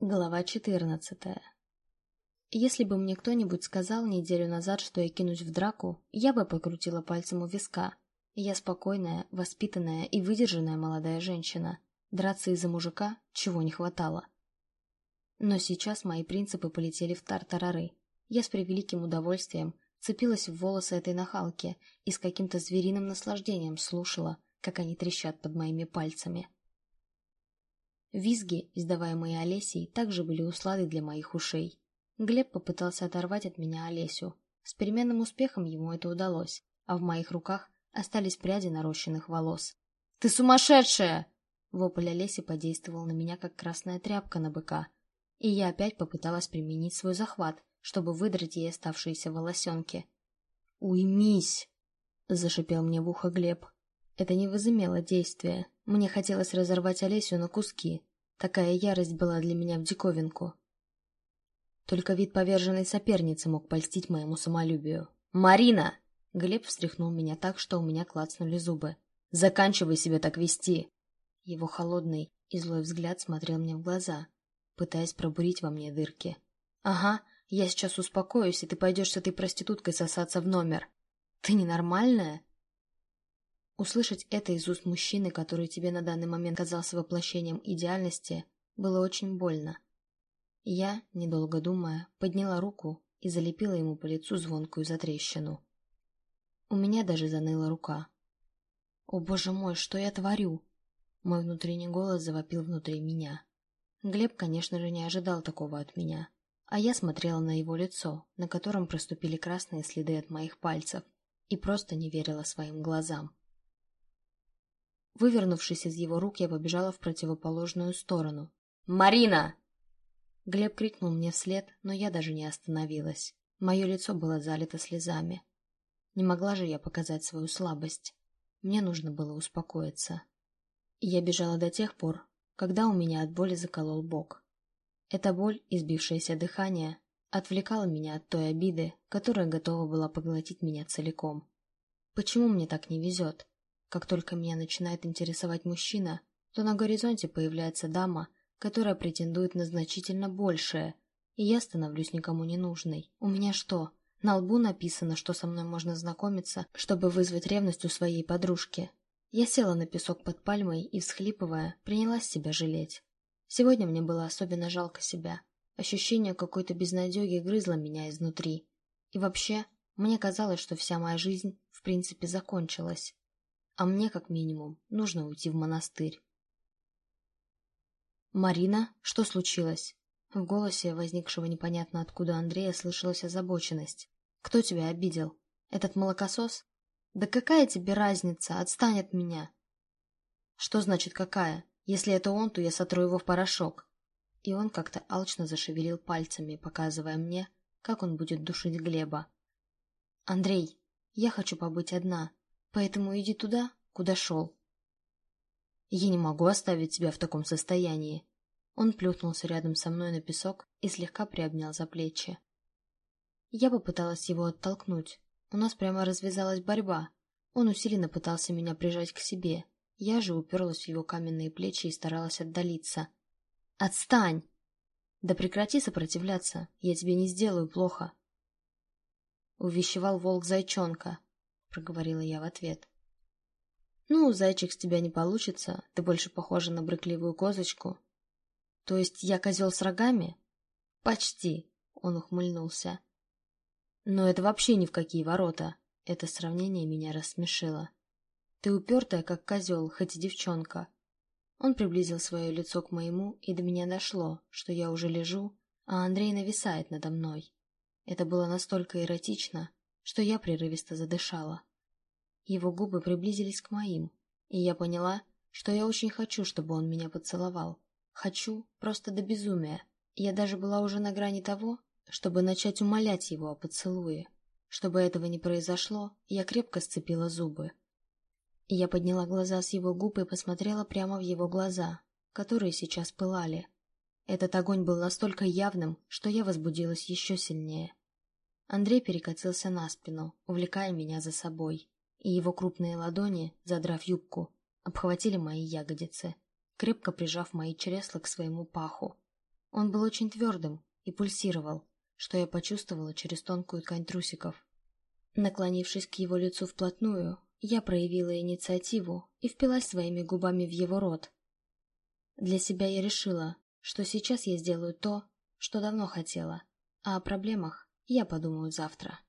Глава 14. Если бы мне кто-нибудь сказал неделю назад, что я кинусь в драку, я бы покрутила пальцем у виска. Я спокойная, воспитанная и выдержанная молодая женщина. Драться из-за мужика чего не хватало. Но сейчас мои принципы полетели в тартарары. Я с превеликим удовольствием цепилась в волосы этой нахалки и с каким-то звериным наслаждением слушала, как они трещат под моими пальцами. Визги, издаваемые Олесей, также были усладой для моих ушей. Глеб попытался оторвать от меня Олесю. С переменным успехом ему это удалось, а в моих руках остались пряди нарощенных волос. «Ты сумасшедшая!» Вопль Олеси подействовал на меня, как красная тряпка на быка, и я опять попыталась применить свой захват, чтобы выдрать ей оставшиеся волосенки. «Уймись!» — зашипел мне в ухо Глеб. Это не возымело действия. Мне хотелось разорвать Олесю на куски. Такая ярость была для меня в диковинку. Только вид поверженной соперницы мог польстить моему самолюбию. «Марина!» Глеб встряхнул меня так, что у меня клацнули зубы. «Заканчивай себя так вести!» Его холодный и злой взгляд смотрел мне в глаза, пытаясь пробурить во мне дырки. «Ага, я сейчас успокоюсь, и ты пойдешь с этой проституткой сосаться в номер. Ты ненормальная?» Услышать это из уст мужчины, который тебе на данный момент казался воплощением идеальности, было очень больно. Я, недолго думая, подняла руку и залепила ему по лицу звонкую затрещину. У меня даже заныла рука. «О, боже мой, что я творю?» Мой внутренний голос завопил внутри меня. Глеб, конечно же, не ожидал такого от меня, а я смотрела на его лицо, на котором проступили красные следы от моих пальцев, и просто не верила своим глазам. Вывернувшись из его рук, я побежала в противоположную сторону. «Марина!» Глеб крикнул мне вслед, но я даже не остановилась. Мое лицо было залито слезами. Не могла же я показать свою слабость. Мне нужно было успокоиться. И я бежала до тех пор, когда у меня от боли заколол бок. Эта боль, избившееся дыхание, отвлекала меня от той обиды, которая готова была поглотить меня целиком. Почему мне так не везет? Как только меня начинает интересовать мужчина, то на горизонте появляется дама, которая претендует на значительно большее, и я становлюсь никому не нужной. У меня что, на лбу написано, что со мной можно знакомиться, чтобы вызвать ревность у своей подружки? Я села на песок под пальмой и, всхлипывая, принялась себя жалеть. Сегодня мне было особенно жалко себя. Ощущение какой-то безнадеги грызло меня изнутри. И вообще, мне казалось, что вся моя жизнь в принципе закончилась. А мне, как минимум, нужно уйти в монастырь. «Марина, что случилось?» В голосе возникшего непонятно откуда Андрея слышалась озабоченность. «Кто тебя обидел? Этот молокосос? Да какая тебе разница? Отстань от меня!» «Что значит какая? Если это он, то я сотру его в порошок». И он как-то алчно зашевелил пальцами, показывая мне, как он будет душить Глеба. «Андрей, я хочу побыть одна. Поэтому иди туда, куда шел». «Я не могу оставить тебя в таком состоянии». Он плюхнулся рядом со мной на песок и слегка приобнял за плечи. Я попыталась его оттолкнуть. У нас прямо развязалась борьба. Он усиленно пытался меня прижать к себе. Я же уперлась в его каменные плечи и старалась отдалиться. «Отстань!» «Да прекрати сопротивляться, я тебе не сделаю плохо». «Увещевал волк зайчонка», — проговорила я в ответ. «Ну, зайчик с тебя не получится, ты больше похожа на брыкливую козочку». «То есть я козел с рогами?» «Почти», — он ухмыльнулся. «Но это вообще ни в какие ворота». Это сравнение меня рассмешило. «Ты упертая, как козел, хоть и девчонка». Он приблизил свое лицо к моему, и до меня дошло, что я уже лежу, а Андрей нависает надо мной. Это было настолько эротично, что я прерывисто задышала. Его губы приблизились к моим, и я поняла, что я очень хочу, чтобы он меня поцеловал. Хочу просто до безумия. Я даже была уже на грани того, чтобы начать умолять его о поцелуе. Чтобы этого не произошло, я крепко сцепила зубы. Я подняла глаза с его губ и посмотрела прямо в его глаза, которые сейчас пылали. Этот огонь был настолько явным, что я возбудилась еще сильнее. Андрей перекатился на спину, увлекая меня за собой, и его крупные ладони, задрав юбку, обхватили мои ягодицы, крепко прижав мои чресла к своему паху. Он был очень твердым и пульсировал, что я почувствовала через тонкую ткань трусиков. Наклонившись к его лицу вплотную, я проявила инициативу и впилась своими губами в его рот. Для себя я решила, что сейчас я сделаю то, что давно хотела, а о проблемах я подумаю завтра.